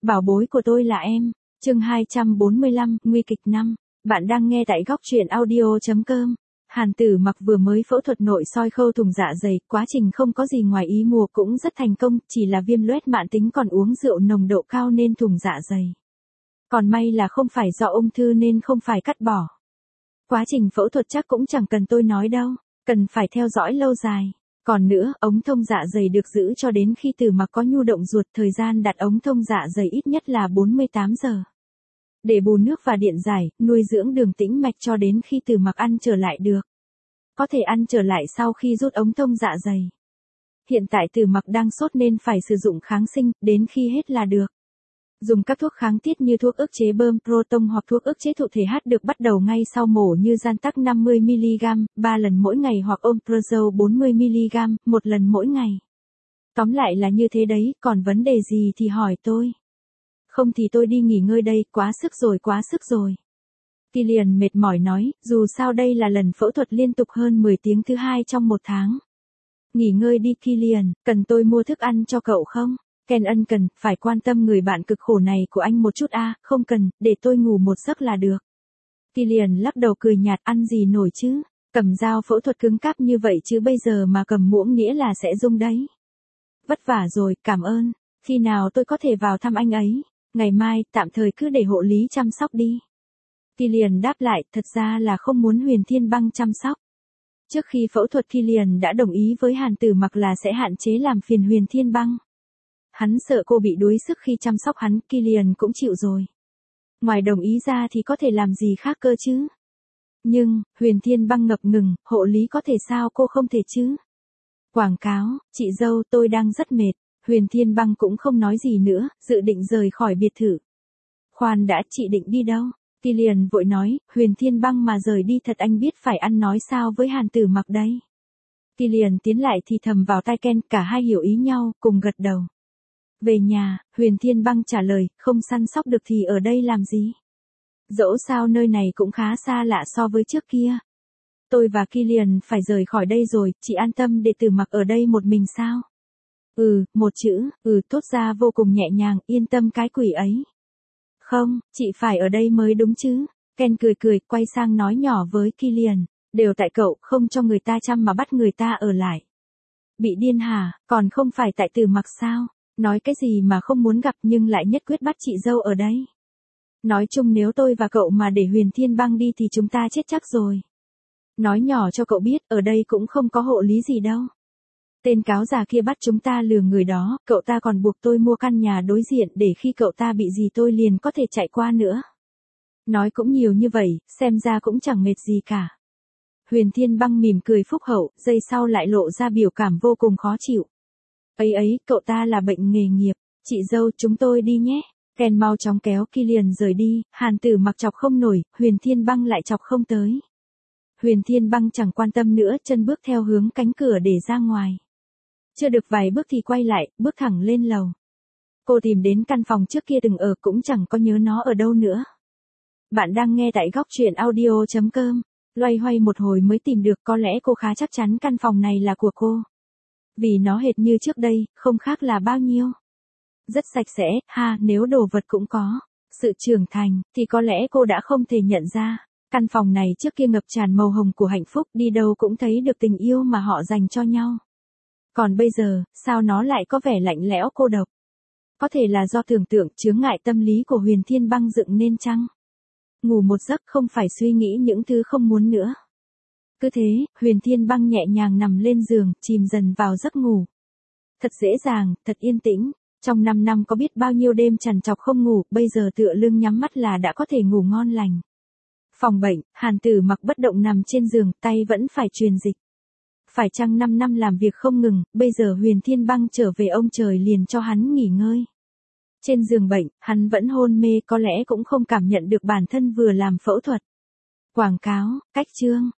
Bảo bối của tôi là em. Chương 245, nguy kịch 5. Bạn đang nghe tại góc truyện audio.com. Hàn Tử Mặc vừa mới phẫu thuật nội soi khâu thủng dạ dày, quá trình không có gì ngoài ý muốn, cũng rất thành công, chỉ là viêm loét mãn tính còn uống rượu nồng độ cao nên thủng dạ dày. Còn may là không phải do ung thư nên không phải cắt bỏ. Quá trình phẫu thuật chắc cũng chẳng cần tôi nói đâu, cần phải theo dõi lâu dài. Còn nữa, ống thông dạ dày được giữ cho đến khi Tử Mặc có nhu động ruột, thời gian đặt ống thông dạ dày ít nhất là 48 giờ. Để bù nước và điện giải, nuôi dưỡng đường tĩnh mạch cho đến khi Tử Mặc ăn trở lại được. Có thể ăn trở lại sau khi rút ống thông dạ dày. Hiện tại Tử Mặc đang sốt nên phải sử dụng kháng sinh, đến khi hết là được. Dùng các thuốc kháng tiết như thuốc ức chế bơm proton hoặc thuốc ức chế thụ thể H được bắt đầu ngay sau mổ như Zantac 50mg, 3 lần mỗi ngày hoặc Omeprazole 40mg, 1 lần mỗi ngày. Tóm lại là như thế đấy, còn vấn đề gì thì hỏi tôi. Không thì tôi đi nghỉ ngơi đây, quá sức rồi. Killian mệt mỏi nói, dù sao đây là lần phẫu thuật liên tục hơn 10 tiếng thứ hai trong một tháng. Nghỉ ngơi đi Killian, cần tôi mua thức ăn cho cậu không? Ken ân cần, phải quan tâm người bạn cực khổ này của anh một chút không cần, để tôi ngủ một giấc là được. Killian lắc đầu cười nhạt, ăn gì nổi chứ, cầm dao phẫu thuật cứng cáp như vậy chứ bây giờ mà cầm muỗng nghĩa là sẽ rung đấy. Vất vả rồi, cảm ơn, khi nào tôi có thể vào thăm anh ấy? Ngày mai, tạm thời cứ để hộ lý chăm sóc đi. Killian đáp lại, thật ra là không muốn Huyền Thiên Băng chăm sóc. Trước khi phẫu thuật Killian đã đồng ý với Hàn Tử Mặc là sẽ hạn chế làm phiền Huyền Thiên Băng. Hắn sợ cô bị đuối sức khi chăm sóc hắn, Killian cũng chịu rồi. Ngoài đồng ý ra thì có thể làm gì khác cơ chứ? Nhưng, Huyền Thiên Băng ngập ngừng, hộ lý có thể sao cô không thể chứ? Quảng cáo, chị dâu tôi đang rất mệt. Huyền Thiên Băng cũng không nói gì nữa, dự định rời khỏi biệt thự. Khoan đã, chị định đi đâu? Killian vội nói, Huyền Thiên Băng mà rời đi thật anh biết phải ăn nói sao với Hàn Tử Mặc đây. Killian tiến lại thì thầm vào tai Ken, cả hai hiểu ý nhau, cùng gật đầu. Về nhà, Huyền Thiên Băng trả lời, không săn sóc được thì ở đây làm gì? Dẫu sao nơi này cũng khá xa lạ so với trước kia. Tôi và Killian phải rời khỏi đây rồi, chị an tâm để Tử Mặc ở đây một mình sao? Một chữ, thốt ra vô cùng nhẹ nhàng, yên tâm cái quỷ ấy. Không, chị phải ở đây mới đúng chứ. Ken cười, quay sang nói nhỏ với Killian, đều tại cậu, không cho người ta chăm mà bắt người ta ở lại. Bị điên hả, còn không phải tại Tử Mặc sao? Nói cái gì mà không muốn gặp nhưng lại nhất quyết bắt chị dâu ở đây. Nói chung nếu tôi và cậu mà để Huyền Thiên Băng đi thì chúng ta chết chắc rồi. Nói nhỏ cho cậu biết, ở đây cũng không có hộ lý gì đâu. Tên cáo già kia bắt chúng ta lừa người đó, cậu ta còn buộc tôi mua căn nhà đối diện để khi cậu ta bị gì tôi liền có thể chạy qua nữa. Nói cũng nhiều như vậy, xem ra cũng chẳng mệt gì cả. Huyền Thiên Băng mỉm cười phúc hậu, giây sau lại lộ ra biểu cảm vô cùng khó chịu. Ấy, cậu ta là bệnh nghề nghiệp, chị dâu chúng tôi đi nhé. Ken mau chóng kéo Killian rời đi, Hàn Tử Mặc chọc không nổi, Huyền Thiên Băng lại chọc không tới. Huyền Thiên Băng chẳng quan tâm nữa, chân bước theo hướng cánh cửa để ra ngoài. Chưa được vài bước thì quay lại, bước thẳng lên lầu. Cô tìm đến căn phòng trước kia từng ở cũng chẳng có nhớ nó ở đâu nữa. Bạn đang nghe tại góc truyện audio.com. Loay hoay một hồi mới tìm được, có lẽ cô khá chắc chắn căn phòng này là của cô. Vì nó hệt như trước đây, không khác là bao nhiêu. Rất sạch sẽ, nếu đồ vật cũng có sự trưởng thành, thì có lẽ cô đã không thể nhận ra. Căn phòng này trước kia ngập tràn màu hồng của hạnh phúc, đi đâu cũng thấy được tình yêu mà họ dành cho nhau. Còn bây giờ, sao nó lại có vẻ lạnh lẽo cô độc? Có thể là do tưởng tượng chướng ngại tâm lý của Huyền Thiên Băng dựng nên chăng? Ngủ một giấc không phải suy nghĩ những thứ không muốn nữa. Cứ thế, Huyền Thiên Băng nhẹ nhàng nằm lên giường, chìm dần vào giấc ngủ. Thật dễ dàng, thật yên tĩnh. Trong 5 năm có biết bao nhiêu đêm trằn trọc không ngủ, bây giờ tựa lưng nhắm mắt là đã có thể ngủ ngon lành. Phòng bệnh, Hàn Tử Mặc bất động nằm trên giường, tay vẫn phải truyền dịch. Phải chăng 5 năm làm việc không ngừng, bây giờ Huyền Thiên Băng trở về ông trời liền cho hắn nghỉ ngơi. Trên giường bệnh, hắn vẫn hôn mê, có lẽ cũng không cảm nhận được bản thân vừa làm phẫu thuật. Quảng cáo, cách chương.